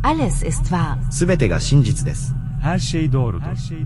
Alles ist wahr. すべてが真実です。 Her şey doğrudur.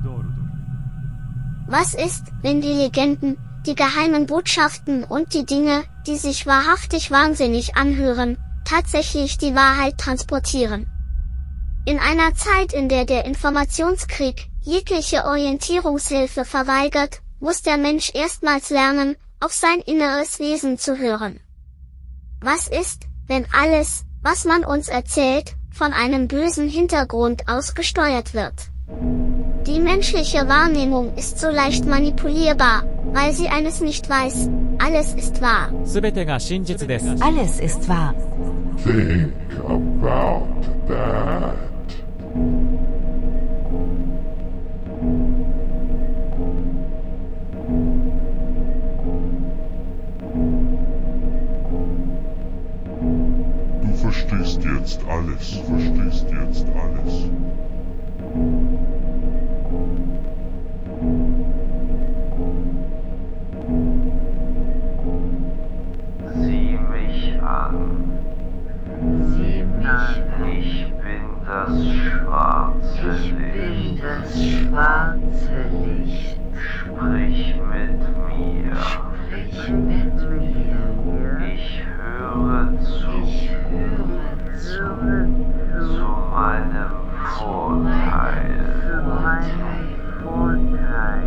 Was ist, wenn die Legenden, die geheimen Botschaften und die Dinge, die sich wahrhaftig wahnsinnig anhören, tatsächlich die Wahrheit transportieren? In einer Zeit, in der der Informationskrieg jegliche Orientierungshilfe verweigert, muss der Mensch erstmals lernen, auf sein inneres Wesen zu hören. Was ist, wenn alles, was man uns erzählt, von einem bösen Hintergrund aus gesteuert wird? Die menschliche Wahrnehmung ist so leicht manipulierbar, weil sie eines nicht weiß: alles ist wahr. すべてが真実です。 Alles ist wahr. Think about that. Du verstehst jetzt alles. Du verstehst jetzt alles. Sieh mich an. Sieh mich an. Ich bin das schwarze Licht. Ich bin das schwarze Licht. Sprich mit mir. Sprich mit mir. Ich höre zu. Ich höre zu meinem Vorteil. Zu meinem Vorteil.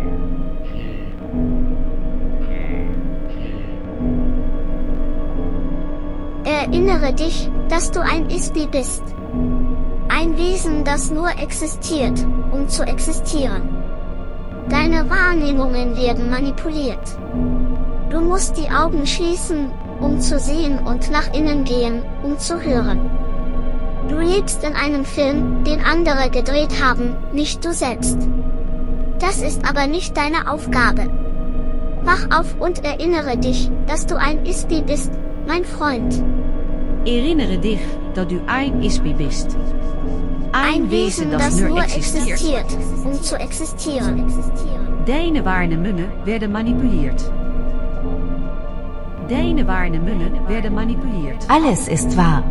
Erinnere dich, dass du ein Ispi bist. Ein Wesen, das nur existiert, um zu existieren. Deine Wahrnehmungen werden manipuliert. Du musst die Augen schließen, um zu sehen, und nach innen gehen, um zu hören. Du lebst in einem Film, den andere gedreht haben, nicht du selbst. Das ist aber nicht deine Aufgabe. Wach auf und erinnere dich, dass du ein Ispi bist, mein Freund. Erinnere dich, dat du ein Ispi bist. Ein Wesen, das nur existiert, um zu existieren. Deine Wahrnehmungen werden manipuliert. Deine Wahrnehmungen werden manipuliert. Alles ist wahr.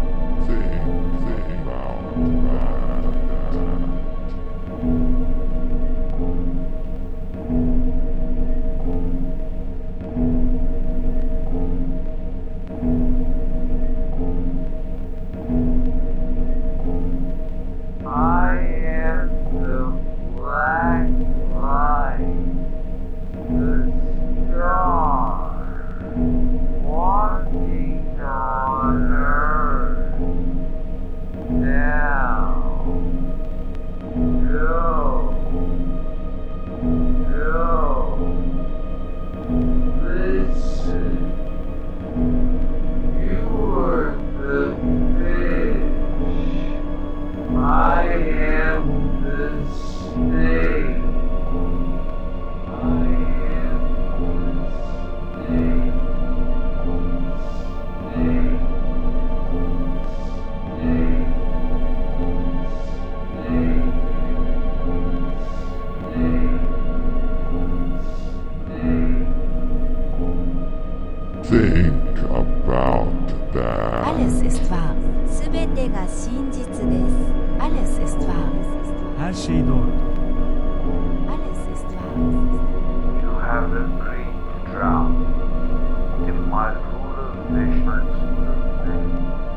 I am the black light, the star, walking on earth. Now, go, listen. You are the fish. I am the snake. I am the snake. Think about that. Alles ist wahr. すべてが真実です。 Alles ist wahr. Her şey doğrudur. Alles ist wahr. You have a great drought. In my pool of fish, my pool of fish,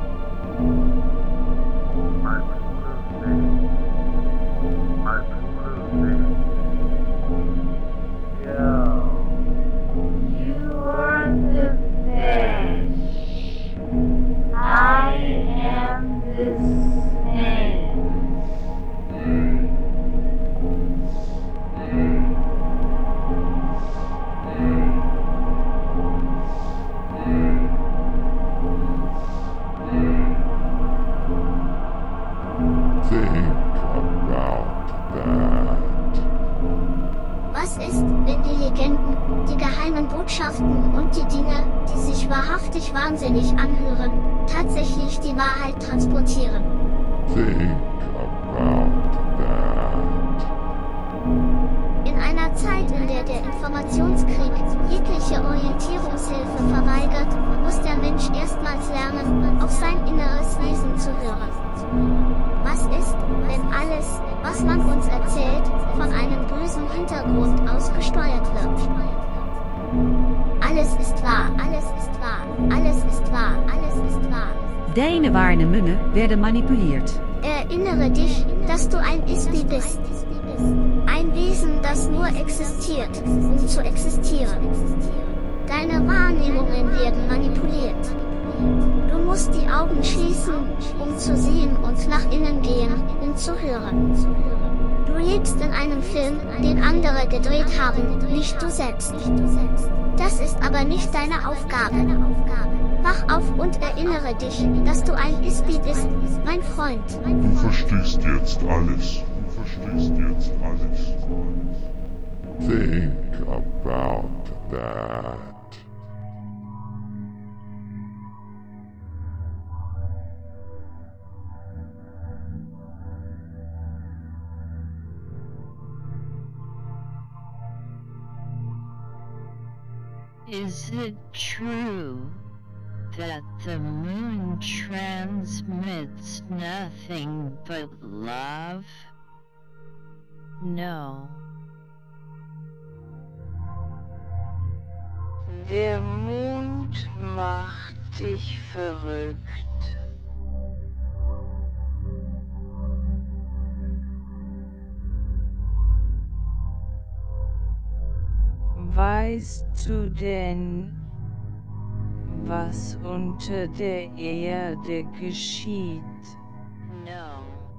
my pool of fish, my pool of fish. Yo. You are the fish. I am the snake. Think about that. Was ist, wenn die Legenden, die geheimen Botschaften und die Dinge, die sich wahrhaftig wahnsinnig anhören, tatsächlich die Wahrheit transportieren? Think about that. In einer Zeit, in der der Informationskrieg jegliche Orientierungshilfe verweigert, muss der Mensch erstmals lernen, auf sein inneres Wesen zu hören. alles, was man uns erzählt, von einem bösen Hintergrund aus gesteuert wird. Alles ist wahr, alles ist wahr, alles ist wahr, alles ist wahr. Deine waarne Munne werden manipuliert. Erinnere dich, dass du ein Ispi bist. Ein Wesen, das nur existiert, um zu existieren. Deine Wahrnehmungen werden manipuliert. Du musst die Augen schließen, um zu sehen und nach innen gehen, um zu hören. Du lebst in einem Film, den andere gedreht haben, nicht du selbst. Das ist aber nicht deine Aufgabe. Wach auf und erinnere dich, dass du ein Ispi bist, mein Freund. Du verstehst jetzt alles. Du verstehst jetzt alles. Think about that. Is it true that the moon transmits nothing but love? No. Der Mond macht dich verrückt. Weißt du denn, was unter der Erde geschieht? No.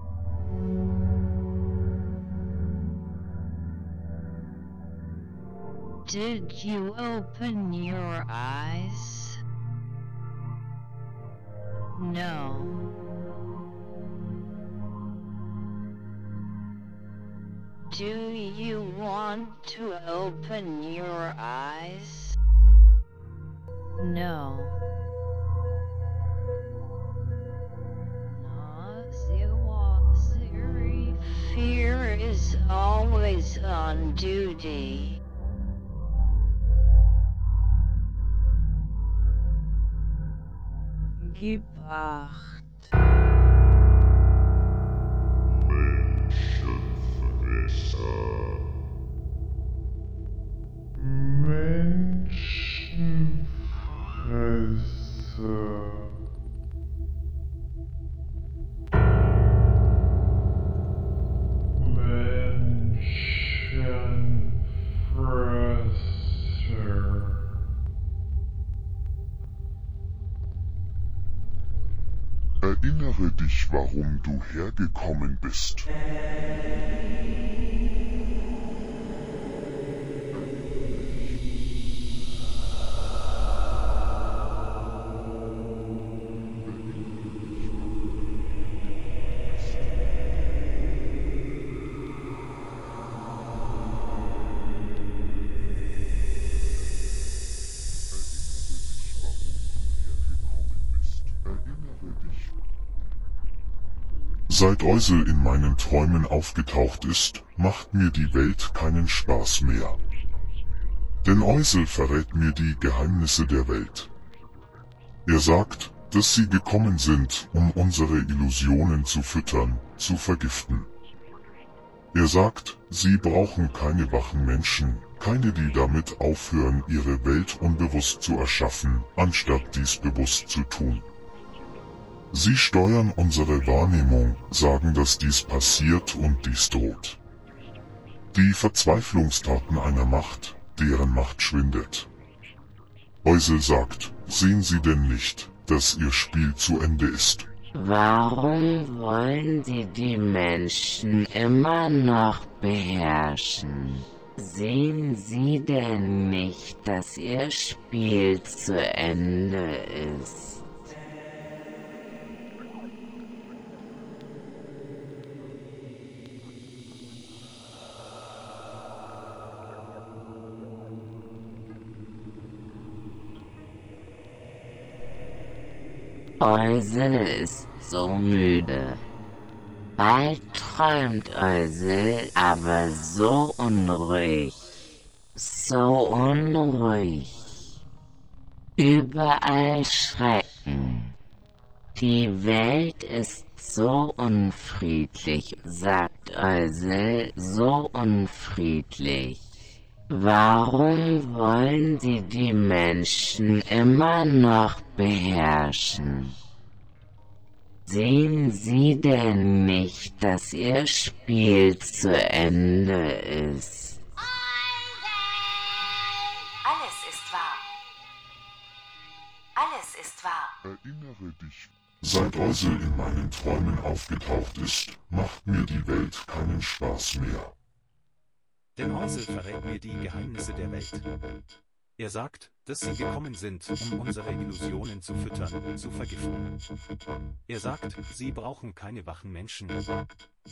Did you open your eyes? No. Do you want to open your eyes? No. Fear is always on duty. Gib Acht. Erinnere dich, warum du hergekommen bist. Seit Eusel in meinen Träumen aufgetaucht ist, macht mir die Welt keinen Spaß mehr. Denn Eusel verrät mir die Geheimnisse der Welt. Er sagt, dass sie gekommen sind, um unsere Illusionen zu füttern, zu vergiften. Er sagt, sie brauchen keine wachen Menschen, keine, die damit aufhören, ihre Welt unbewusst zu erschaffen, anstatt dies bewusst zu tun. Sie steuern unsere Wahrnehmung, sagen, dass dies passiert und dies droht. Die Verzweiflungstaten einer Macht, deren Macht schwindet. Eusel sagt, sehen Sie denn nicht, dass Ihr Spiel zu Ende ist? Warum wollen Sie die Menschen immer noch beherrschen? Sehen Sie denn nicht, dass Ihr Spiel zu Ende ist? Eusel ist so müde. Bald träumt Eusel, aber so unruhig. So unruhig. Überall Schrecken. Die Welt ist so unfriedlich, sagt Eusel, so unfriedlich. Warum wollen sie die Menschen immer noch beherrschen? Sehen Sie denn nicht, dass Ihr Spiel zu Ende ist? Alles ist wahr. Alles ist wahr. Erinnere dich. Seit Eusel in meinen Träumen aufgetaucht ist, macht mir die Welt keinen Spaß mehr. Denn Eusel verrät mir die Geheimnisse der Welt. Er sagt, dass sie gekommen sind, um unsere Illusionen zu füttern, zu vergiften. Er sagt, sie brauchen keine wachen Menschen. Erinnere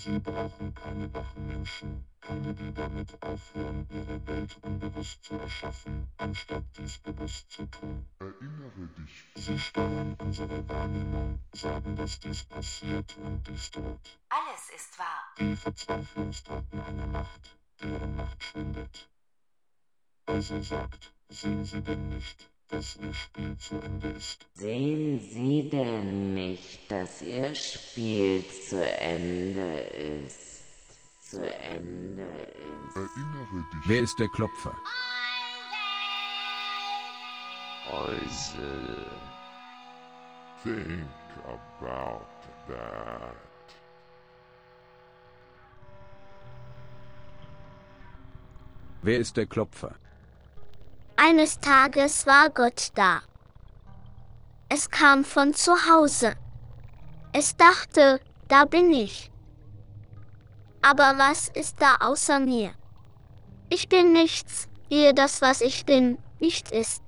dich. Sie standen unsere Wahrnehmung, sagen, dass dies passiert und ist tot. Alles ist wahr. Die Verzweiflung starten eine Macht, dere Macht schwindet. Eusel sagt, sehen Sie denn nicht, dass Ihr Spiel zu Ende ist? Sehen Sie denn nicht, dass Ihr Spiel zu Ende ist? Zu Ende ist. Erinnere dich. Wer ist der Klopfer? Eusel. Think about that. Wer ist der Klopfer? Eines Tages war Gott da. Es kam von zu Hause. Es dachte, da bin ich. Aber was ist da außer mir? Ich bin nichts, ehe das, was ich bin, nicht ist.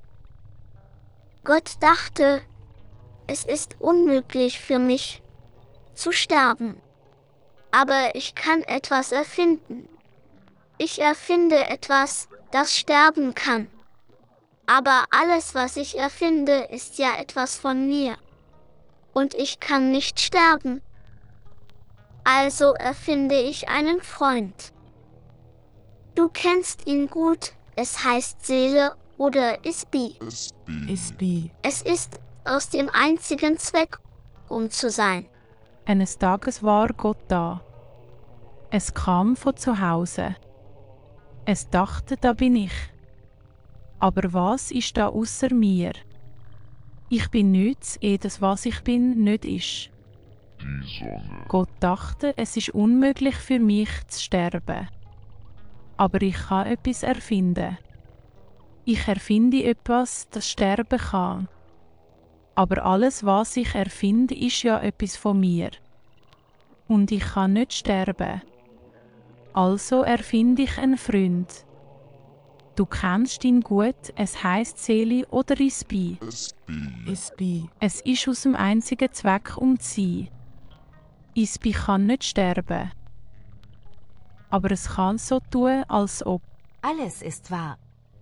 Gott dachte, es ist unmöglich für mich zu sterben. Aber ich kann etwas erfinden. Ich erfinde etwas, das sterben kann. Aber alles, was ich erfinde, ist ja etwas von mir. Und ich kann nicht sterben. Also erfinde ich einen Freund. Du kennst ihn gut, es heißt Seele oder Isbi. Isbi. Es ist aus dem einzigen Zweck, um zu sein. Eines Tages war Gott da. Es kam von zu Hause. Es dachte, da bin ich. Aber was ist da außer mir? Ich bin nichts, ehe das, was ich bin, nicht ist. Die Sonne. Gott dachte, es ist unmöglich für mich zu sterben. Aber ich kann etwas erfinden. Ich erfinde etwas, das sterben kann. Aber alles, was ich erfinde, ist ja etwas von mir. Und ich kann nicht sterben. Also erfinde ich einen Freund. Du kennst ihn gut, es heisst Seele oder Isbi. Isbi. Es ist aus dem einzigen Zweck, um zu sein. Isbi kann nicht sterben. Aber es kann so tun, als ob. Alles ist wahr.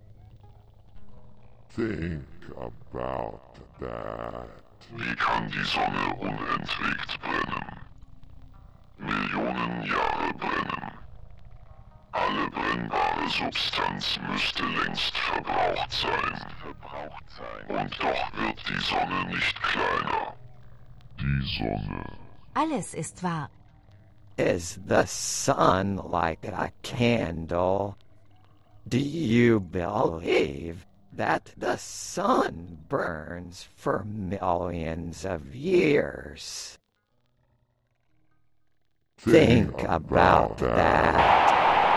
Think about that. Wie kann die Sonne unentwegt brennen? Millionen Jahre brennen. Alle brennbare Substanz müsste längst verbraucht sein. Und doch wird die Sonne nicht kleiner. Die Sonne. Alles ist wahr. Is the sun like a candle? Do you believe that the sun burns for millions of years? Think about that.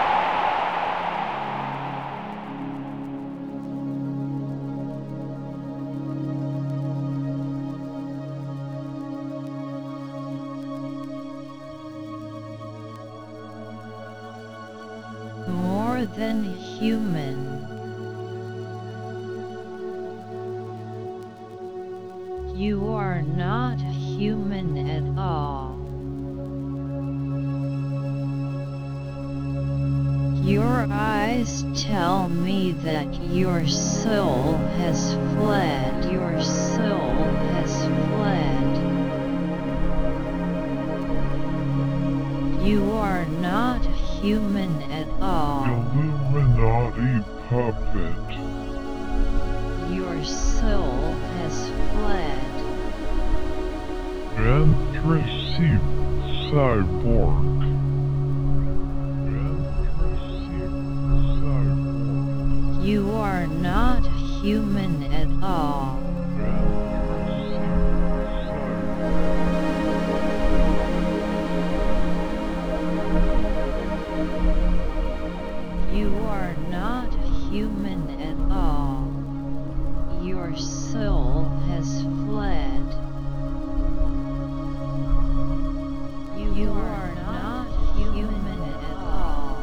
More than human. You are not human at all. Your eyes tell me that your soul has fled. Your soul has fled. You are not human at all. Illuminati puppet. Your soul has fled. Aggressive cyborg. You are not human at all. You are not human at all. Your soul has fled. You are not human at all.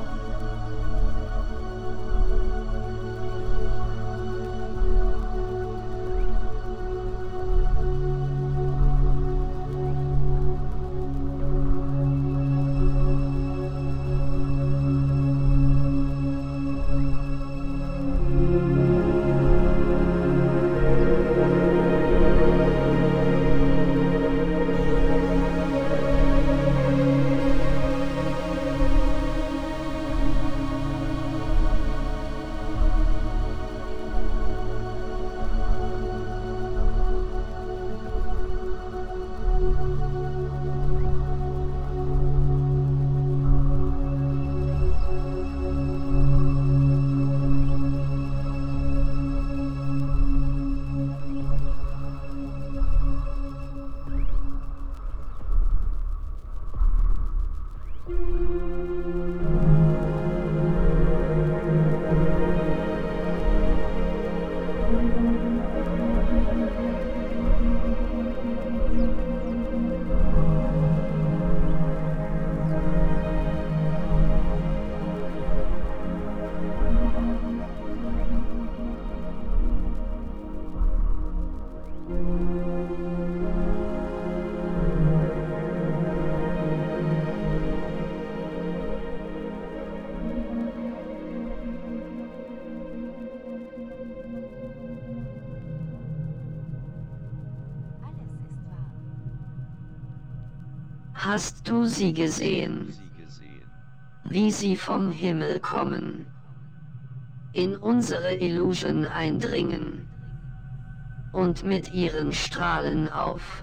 Hast du sie gesehen, wie sie vom Himmel kommen, in unsere Illusion eindringen und mit ihren Strahlen auf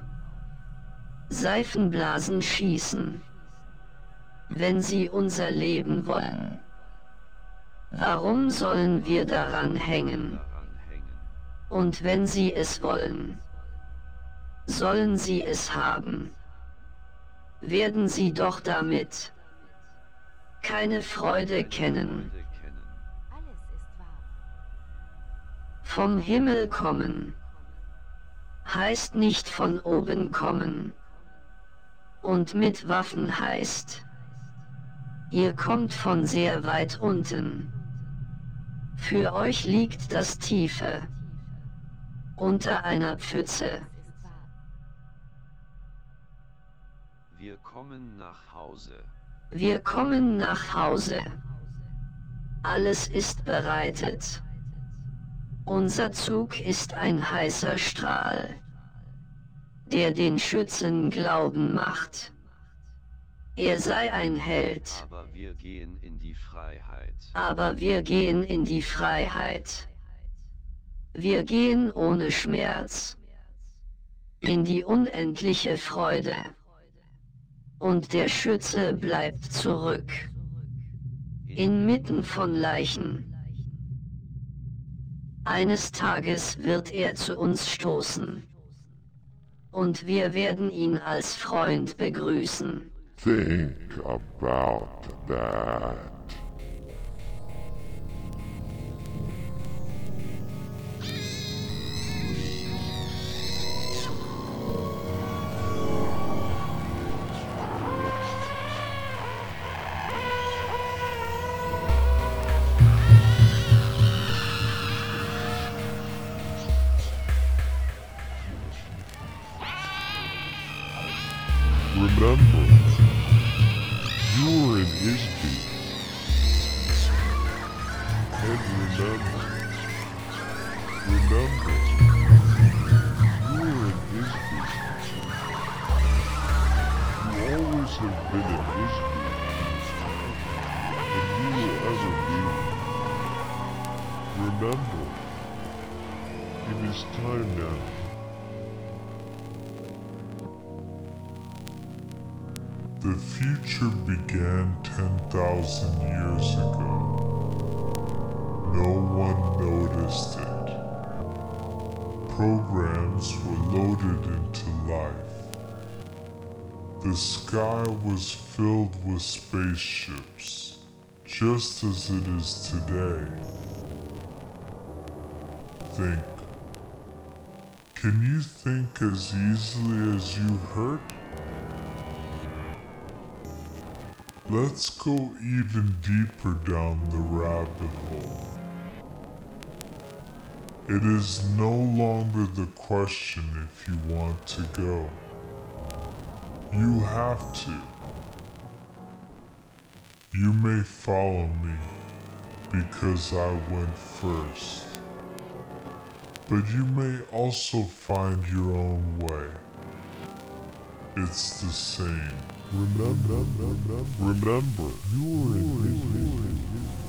Seifenblasen schießen, wenn sie unser Leben wollen? Warum sollen wir daran hängen? Und wenn sie es wollen, sollen sie es haben. Werden sie doch damit keine Freude kennen. Vom Himmel kommen heißt nicht von oben kommen. Und mit Waffen heißt, ihr kommt von sehr weit unten. Für euch liegt das Tiefe unter einer Pfütze. Wir kommen nach Hause. Wir kommen nach Hause. Alles ist bereitet. Unser Zug ist ein heißer Strahl, der den Schützen glauben macht, er sei ein Held. Aber wir gehen in die Freiheit. Aber wir gehen in die Freiheit. Wir gehen ohne Schmerz in die unendliche Freude. Und der Schütze bleibt zurück, inmitten von Leichen. Eines Tages wird er zu uns stoßen, und wir werden ihn als Freund begrüßen. Think about that. Remember, you're in Isby. And remember, you're in Isby. You always have been in Isby. And you will ever be. Remember, it is time now. The future began 10,000 years ago. No one noticed it. Programs were loaded into life. The sky was filled with spaceships, just as it is today. Think. Can you think as easily as you hurt? Let's go even deeper down the rabbit hole. It is no longer the question if you want to go. You have to. You may follow me because I went first. But you may also find your own way. It's the same. Remember, you're in.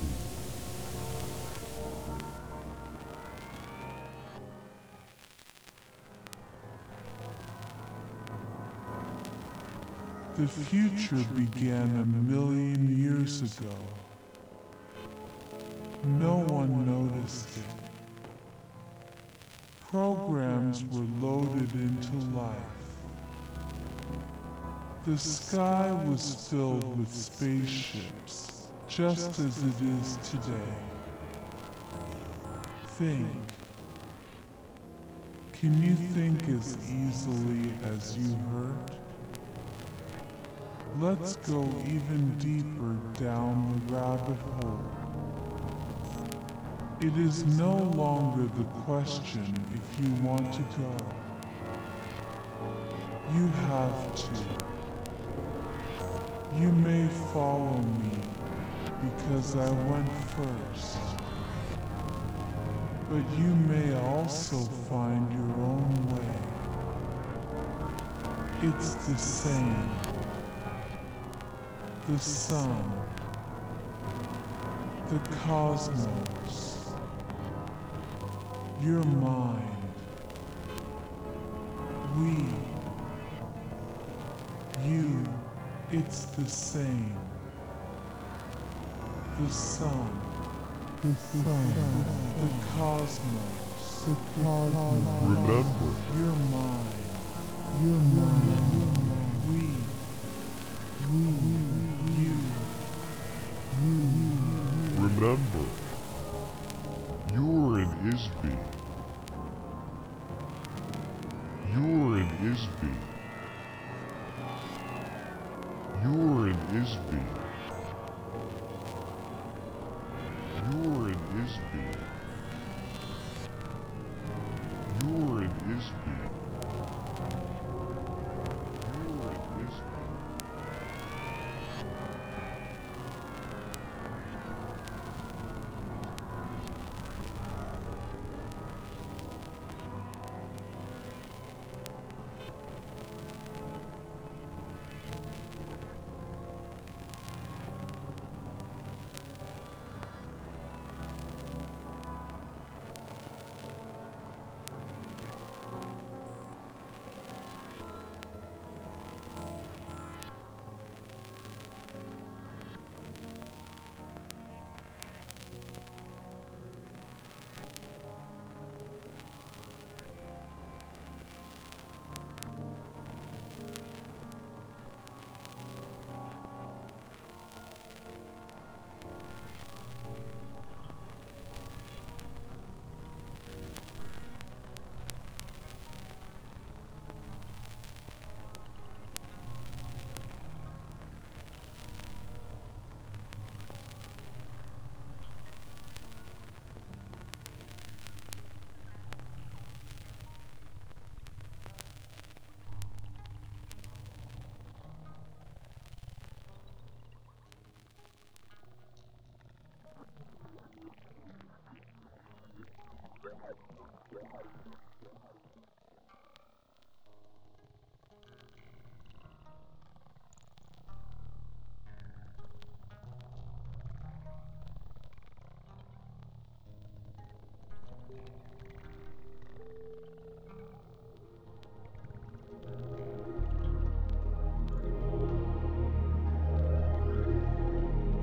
The future began 1,000,000 years ago. No one noticed it. Programs were loaded into life. The sky was filled with spaceships, just as it is today. Think. Can you think as easily as you hurt? Let's go even deeper down the rabbit hole. It is no longer the question if you want to go. You have to. You may follow me because I went first. But you may also find your own way. It's the same. The sun, the cosmos, your mind, we, you, it's the same. The sun, the cosmos, Remember, your mind, we, remember, you're in Isby. You're in Isby. You're in Isby. You're in Isby. You're in Isby. You're in Isby.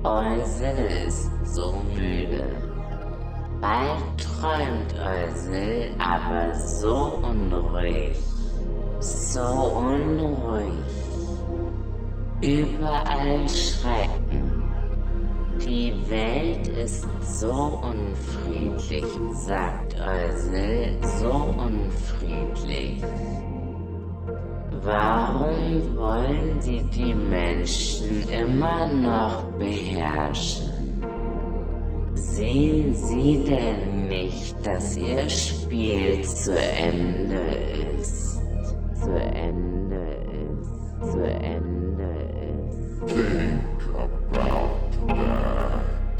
Eusel ist so müde. Bald träumt Eusel, aber so unruhig. So unruhig. Überall Schrecken. Die Welt ist so unfriedlich, sagt Eusel, so unfriedlich. Warum wollen sie die Menschen immer noch beherrschen? Sehen Sie denn nicht, dass Ihr Spiel zu Ende ist? Zu Ende ist, zu Ende ist. Think about that.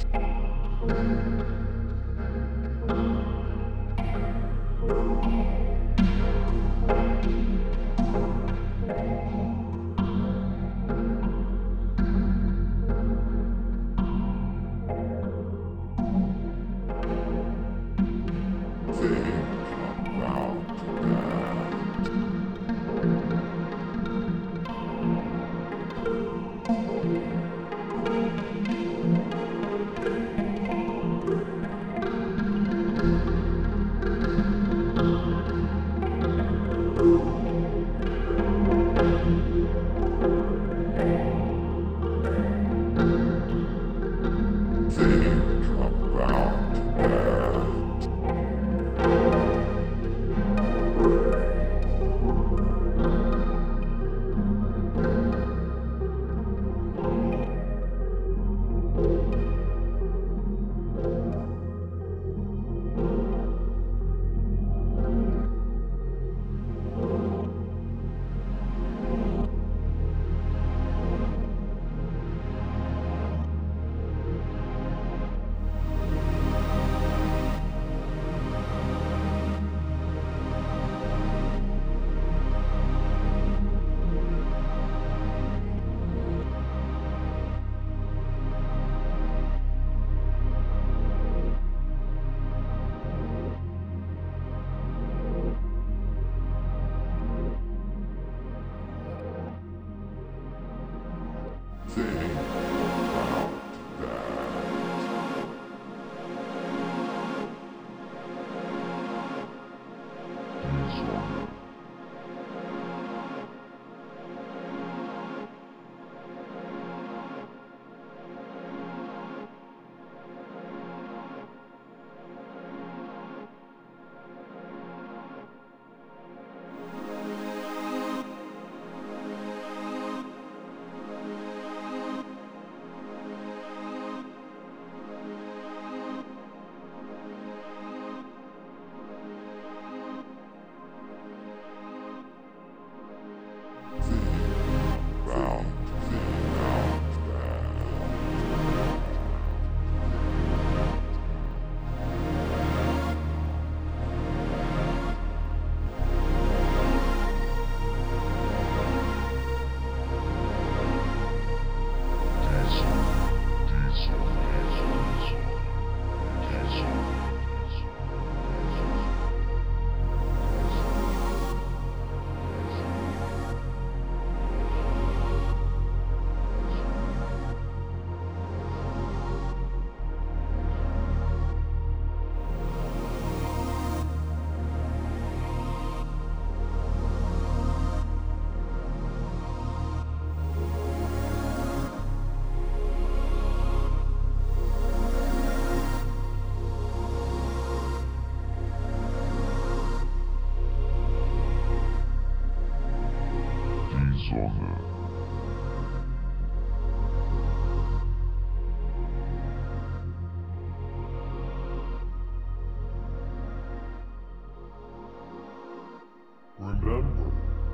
Remember,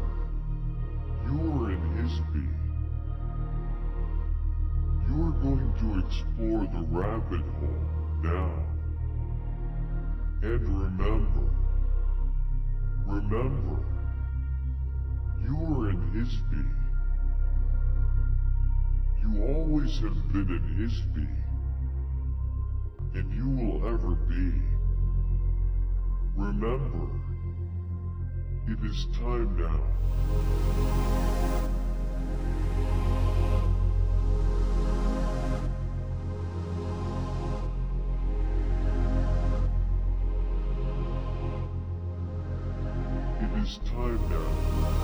you're in Hisby. You're going to explore the rabbit hole now. And remember, you're in Hisby. You always have been in Hisby. And you will ever be. Remember, it is time now. time now.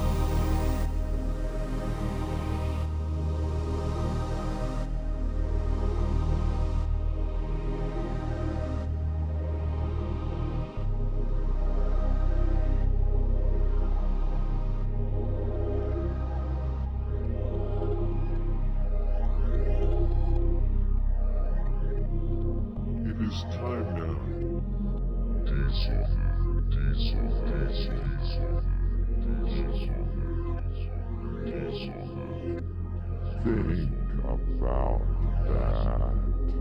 It is time now. Die Sonne, die Sonne, die Sonne, die Sonne, die Sonne. Think about that.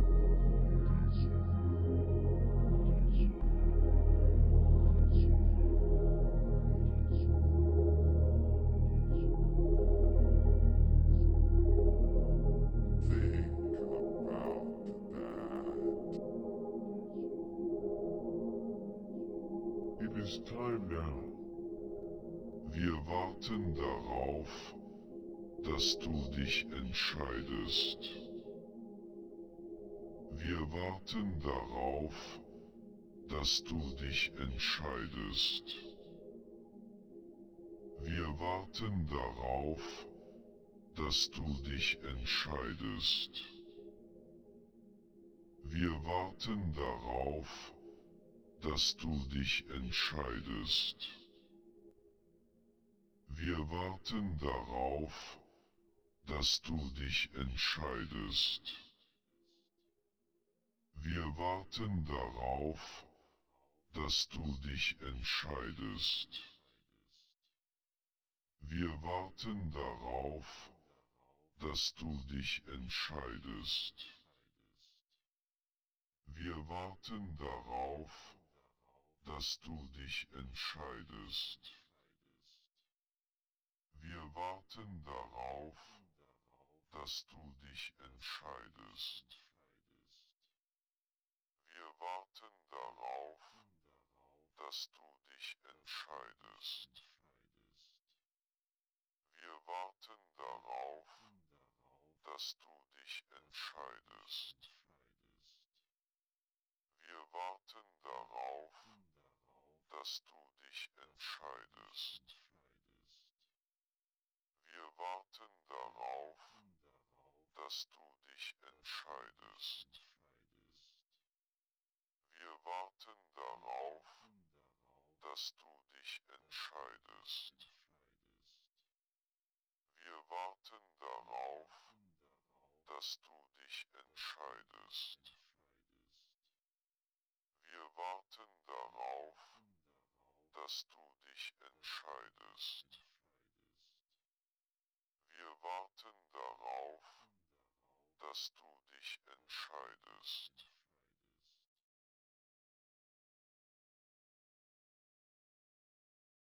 It is time now. Wir warten darauf, dass du dich entscheidest. Wir warten darauf, dass du dich entscheidest. Wir warten darauf, dass du dich entscheidest. Wir warten darauf, dass du dich entscheidest. Wir warten darauf, dass du dich entscheidest. Wir warten darauf, dass du dich entscheidest. Wir warten darauf, dass du dich entscheidest. Wir warten darauf, dass du dich entscheidest. Wir warten darauf, dass du dich entscheidest. Wir warten darauf, dass du dich entscheidest. Wir warten darauf, dass du dich entscheidest. Wir warten darauf, dass du dich entscheidest. Wir warten darauf, dass du dich entscheidest. Wir warten darauf, dass du dich entscheidest. Wir warten darauf, dass du dich entscheidest. Wir warten darauf, dass du dich entscheidest. Wir warten darauf, dass du dich entscheidest.